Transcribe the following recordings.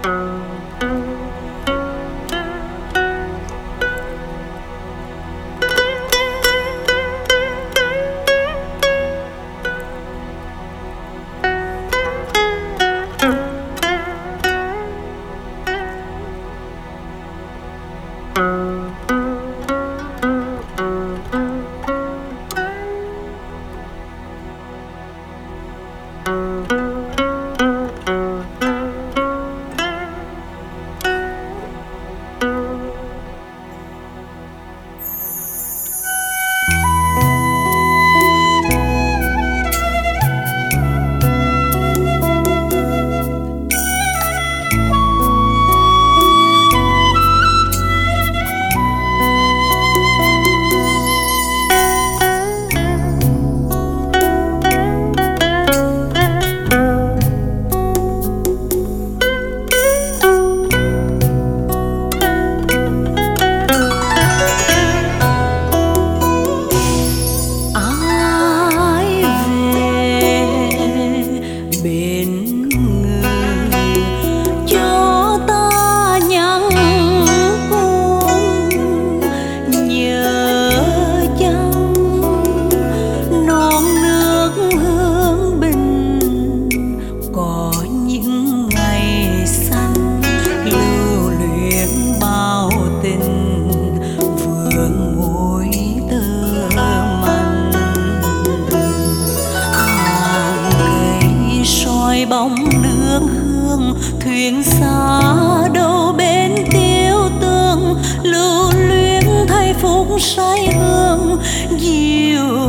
bóng nước hương thuyền xa đâu bên tiêu tương, lưu luyến thay phúc say hương dịu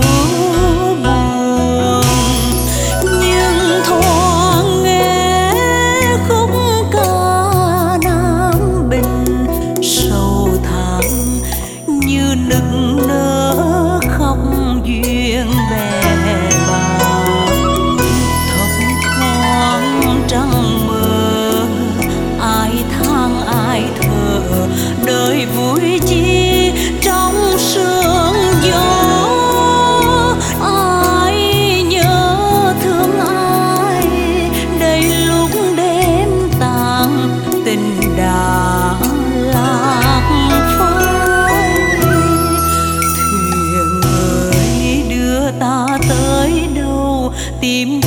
buồn. Nhưng thoáng nghe khúc ca Nam Bình sầu thảm như nức nở khóc duyên bè trăng mơ. Ai than ai thở đời vui chi trong sương gió. Ai nhớ thương ai đây lúc đêm tàn tình đã lạc phai. Thuyền ơi đưa ta tới đâu tìm